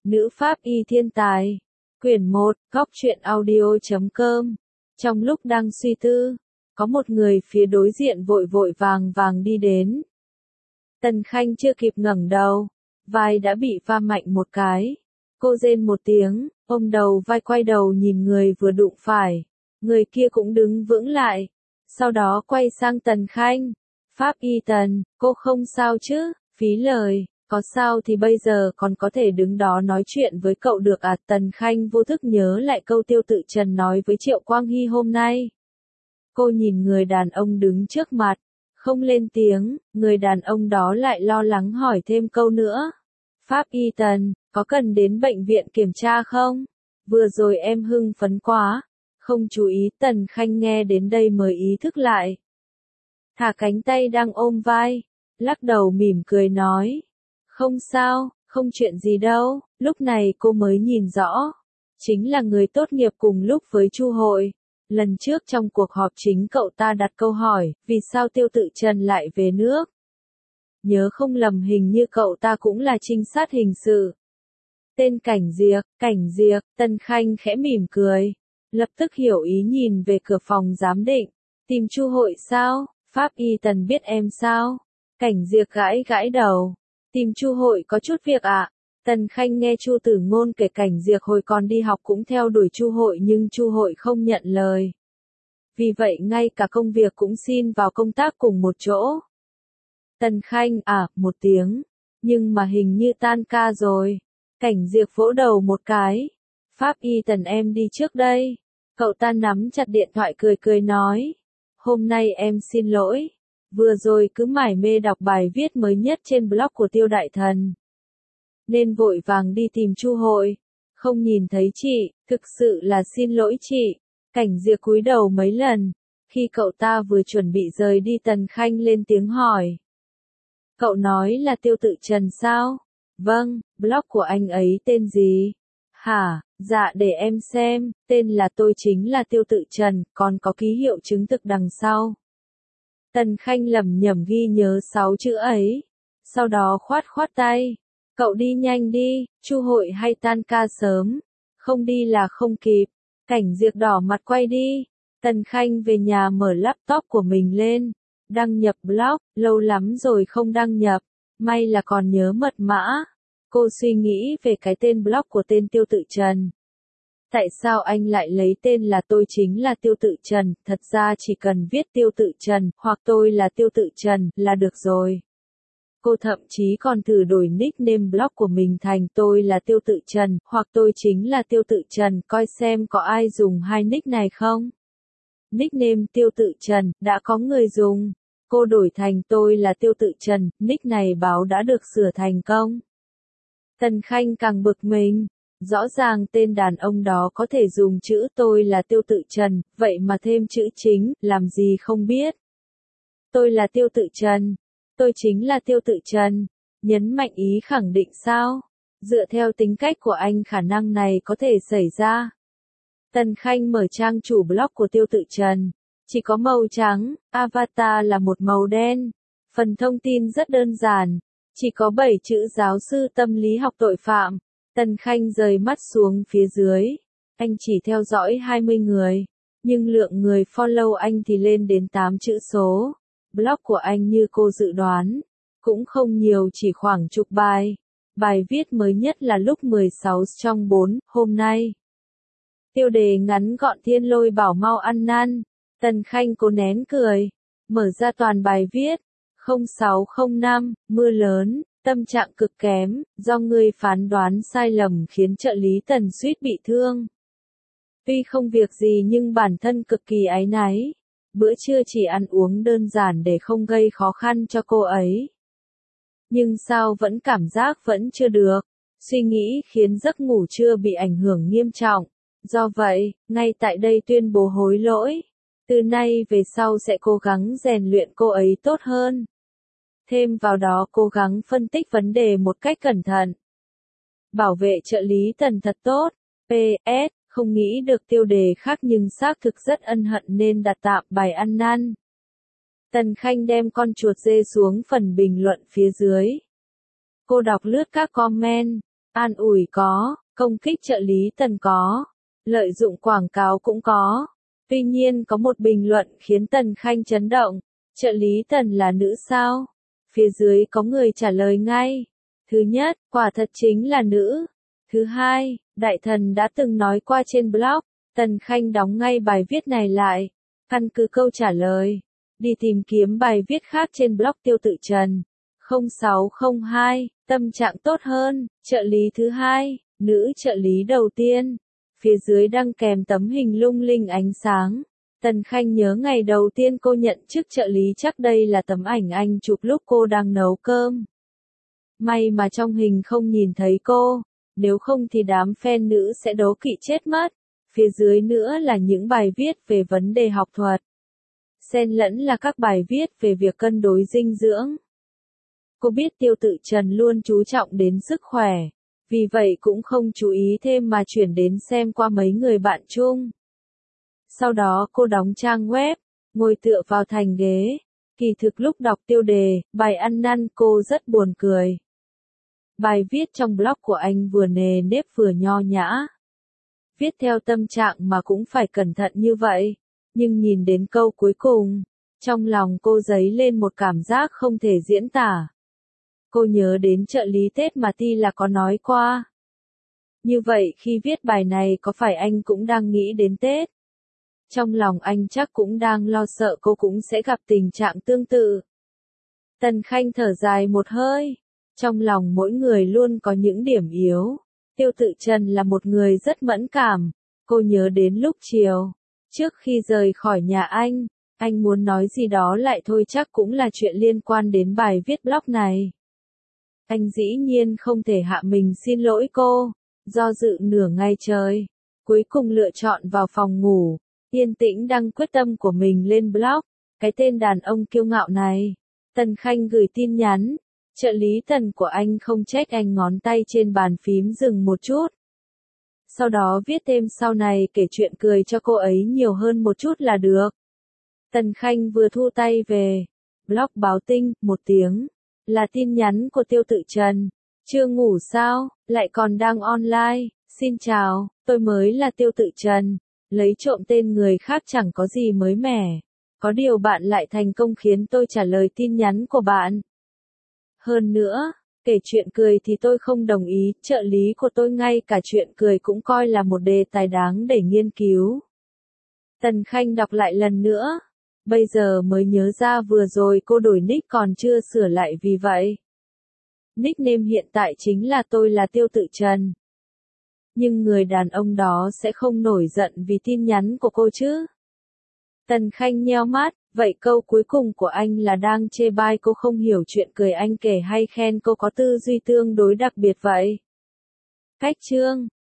Nữ pháp y thiên tài. Quyển 1, Góc truyện audio.com. Trong lúc đang suy tư, có một người phía đối diện vội vội vàng vàng đi đến. Tần Khanh chưa kịp ngẩng đầu, vai đã bị va mạnh một cái. Cô rên một tiếng, ôm đầu vai quay đầu nhìn người vừa đụng phải. Người kia cũng đứng vững lại. Sau đó quay sang Tần Khanh. Pháp y Tần, cô không sao chứ? Phí lời. Có sao thì bây giờ còn có thể đứng đó nói chuyện với cậu được à? Tần Khanh vô thức nhớ lại câu Tiêu Tự Trần nói với Triệu Quang Hy hôm nay. Cô nhìn người đàn ông đứng trước mặt, không lên tiếng, người đàn ông đó lại lo lắng hỏi thêm câu nữa. Pháp y Tần, có cần đến bệnh viện kiểm tra không? Vừa rồi em hưng phấn quá, không chú ý. Tần Khanh nghe đến đây mới ý thức lại. Thả cánh tay đang ôm vai, lắc đầu mỉm cười nói. Không sao, không chuyện gì đâu. Lúc này cô mới nhìn rõ. Chính là người tốt nghiệp cùng lúc với Chu Hội. Lần trước trong cuộc họp chính cậu ta đặt câu hỏi, vì sao Tiêu Tự Trần lại về nước? Nhớ không lầm hình như cậu ta cũng là trinh sát hình sự. Tên Cảnh Diệc, Tần Khanh khẽ mỉm cười. Lập tức hiểu ý nhìn về cửa phòng giám định. Tìm Chu Hội sao? Pháp y Tần biết em sao? Cảnh Diệc gãi gãi đầu. Tìm Chu Hội có chút việc ạ. Tần Khanh nghe Chu Tử Ngôn kể Cảnh Diệc hồi còn đi học cũng theo đuổi Chu Hội nhưng Chu Hội không nhận lời. Vì vậy ngay cả công việc cũng xin vào công tác cùng một chỗ. Tần Khanh một tiếng. Nhưng mà hình như tan ca rồi. Cảnh Diệc vỗ đầu một cái. Pháp y Tần em đi trước đây. Cậu ta nắm chặt điện thoại cười cười nói. Hôm nay em xin lỗi. Vừa rồi cứ mải mê đọc bài viết mới nhất trên blog của Tiêu Đại Thần. Nên vội vàng đi tìm Chu Hội. Không nhìn thấy chị, thực sự là xin lỗi chị. Cảnh Diệc cúi đầu mấy lần. Khi cậu ta vừa chuẩn bị rời đi Tần Khanh lên tiếng hỏi. Cậu nói là Tiêu Tự Trần sao? Vâng, blog của anh ấy tên gì? Hả, dạ để em xem, tên là Tôi chính là Tiêu Tự Trần, còn có ký hiệu chứng thực đằng sau. Tần Khanh lẩm nhẩm ghi nhớ 6 chữ ấy. Sau đó khoát khoát tay. Cậu đi nhanh đi, Chu Hội hay tan ca sớm. Không đi là không kịp. Cảnh Diệc đỏ mặt quay đi. Tần Khanh về nhà mở laptop của mình lên. Đăng nhập blog, lâu lắm rồi không đăng nhập. May là còn nhớ mật mã. Cô suy nghĩ về cái tên blog của tên Tiêu Tự Trần. Tại sao anh lại lấy tên là Tôi chính là Tiêu Tự Trần? Thật ra chỉ cần viết Tiêu Tự Trần, hoặc Tôi là Tiêu Tự Trần, là được rồi. Cô thậm chí còn thử đổi nickname blog của mình thành Tôi là Tiêu Tự Trần, hoặc Tôi chính là Tiêu Tự Trần, coi xem có ai dùng hai nick này không. Nickname Tiêu Tự Trần, đã có người dùng. Cô đổi thành Tôi là Tiêu Tự Trần, nick này báo đã được sửa thành công. Tần Khanh càng bực mình. Rõ ràng tên đàn ông đó có thể dùng chữ Tôi là Tiêu Tự Trần, vậy mà thêm chữ chính, làm gì không biết. Tôi là Tiêu Tự Trần. Tôi chính là Tiêu Tự Trần. Nhấn mạnh ý khẳng định sao? Dựa theo tính cách của anh khả năng này có thể xảy ra. Tần Khanh mở trang chủ blog của Tiêu Tự Trần. Chỉ có màu trắng, avatar là một màu đen. Phần thông tin rất đơn giản. Chỉ có 7 chữ giáo sư tâm lý học tội phạm. Tần Khanh rời mắt xuống phía dưới. Anh chỉ theo dõi 20 người. Nhưng lượng người follow anh thì lên đến 8 chữ số. Blog của anh như cô dự đoán. Cũng không nhiều, chỉ khoảng chục bài. Bài viết mới nhất là lúc 16 trong 4, hôm nay. Tiêu đề ngắn gọn Thiên Lôi bảo mau ăn năn. Tần Khanh cố nén cười. Mở ra toàn bài viết. 0605, mưa lớn. Tâm trạng cực kém, do ngươi phán đoán sai lầm khiến trợ lý Tần suýt bị thương. Tuy không việc gì nhưng bản thân cực kỳ áy náy. Bữa trưa chỉ ăn uống đơn giản để không gây khó khăn cho cô ấy. Nhưng sao vẫn cảm giác vẫn chưa được. Suy nghĩ khiến giấc ngủ trưa bị ảnh hưởng nghiêm trọng. Do vậy, ngay tại đây tuyên bố hối lỗi. Từ nay về sau sẽ cố gắng rèn luyện cô ấy tốt hơn. Thêm vào đó cố gắng phân tích vấn đề một cách cẩn thận. Bảo vệ trợ lý Tần thật tốt. PS, không nghĩ được tiêu đề khác nhưng xác thực rất ân hận nên đặt tạm bài ăn năn. Tần Khanh đem con chuột dê xuống phần bình luận phía dưới. Cô đọc lướt các comment. An ủi có, công kích trợ lý Tần có, lợi dụng quảng cáo cũng có. Tuy nhiên có một bình luận khiến Tần Khanh chấn động, trợ lý Tần là nữ sao? Phía dưới có người trả lời ngay. Thứ nhất, quả thật chính là nữ. Thứ hai, đại thần đã từng nói qua trên blog. Tần Khanh đóng ngay bài viết này lại. Căn cứ câu trả lời, đi tìm kiếm bài viết khác trên blog Tiêu Tự Trần. 0602, tâm trạng tốt hơn, trợ lý thứ hai, nữ trợ lý đầu tiên. Phía dưới đăng kèm tấm hình lung linh ánh sáng. Tần Khanh nhớ ngày đầu tiên cô nhận chức trợ lý, chắc đây là tấm ảnh anh chụp lúc cô đang nấu cơm. May mà trong hình không nhìn thấy cô, nếu không thì đám fan nữ sẽ đố kỵ chết mất. Phía dưới nữa là những bài viết về vấn đề học thuật. Xen lẫn là các bài viết về việc cân đối dinh dưỡng. Cô biết Tiêu Tự Trần luôn chú trọng đến sức khỏe, vì vậy cũng không chú ý thêm mà chuyển đến xem qua mấy người bạn chung. Sau đó cô đóng trang web, ngồi tựa vào thành ghế. Kỳ thực lúc đọc tiêu đề, bài ăn năn cô rất buồn cười. Bài viết trong blog của anh vừa nề nếp vừa nho nhã. Viết theo tâm trạng mà cũng phải cẩn thận như vậy. Nhưng nhìn đến câu cuối cùng, trong lòng cô dấy lên một cảm giác không thể diễn tả. Cô nhớ đến trợ lý Tết mà Ti là có nói qua. Như vậy khi viết bài này có phải anh cũng đang nghĩ đến Tết? Trong lòng anh chắc cũng đang lo sợ cô cũng sẽ gặp tình trạng tương tự. Tần Khanh thở dài một hơi. Trong lòng mỗi người luôn có những điểm yếu. Tiêu Tự Trần là một người rất mẫn cảm. Cô nhớ đến lúc chiều, trước khi rời khỏi nhà anh muốn nói gì đó lại thôi, chắc cũng là chuyện liên quan đến bài viết blog này. Anh dĩ nhiên không thể hạ mình xin lỗi cô, do dự nửa ngày trời, cuối cùng lựa chọn vào phòng ngủ, yên tĩnh đăng quyết tâm của mình lên blog. Cái tên đàn ông kiêu ngạo này. Tần Khanh gửi tin nhắn, trợ lý Tần của anh không trách anh, ngón tay trên bàn phím dừng một chút. Sau đó viết thêm sau này kể chuyện cười cho cô ấy nhiều hơn một chút là được. Tần Khanh vừa thu tay về, blog báo tin, 1 tiếng. Là tin nhắn của Tiêu Tự Trần. Chưa ngủ sao, lại còn đang online. Xin chào, tôi mới là Tiêu Tự Trần. Lấy trộm tên người khác chẳng có gì mới mẻ. Có điều bạn lại thành công khiến tôi trả lời tin nhắn của bạn. Hơn nữa, kể chuyện cười thì tôi không đồng ý, trợ lý của tôi ngay cả chuyện cười cũng coi là một đề tài đáng để nghiên cứu. Tần Khanh đọc lại lần nữa. Bây giờ mới nhớ ra vừa rồi cô đổi nick còn chưa sửa lại, vì vậy nickname hiện tại chính là tôi là Tiêu Tự Trần. Nhưng người đàn ông đó sẽ không nổi giận vì tin nhắn của cô chứ? Tần Khanh nheo mắt, vậy câu cuối cùng của anh là đang chê bai cô không hiểu chuyện cười anh kể hay khen cô có tư duy tương đối đặc biệt vậy? Cách chương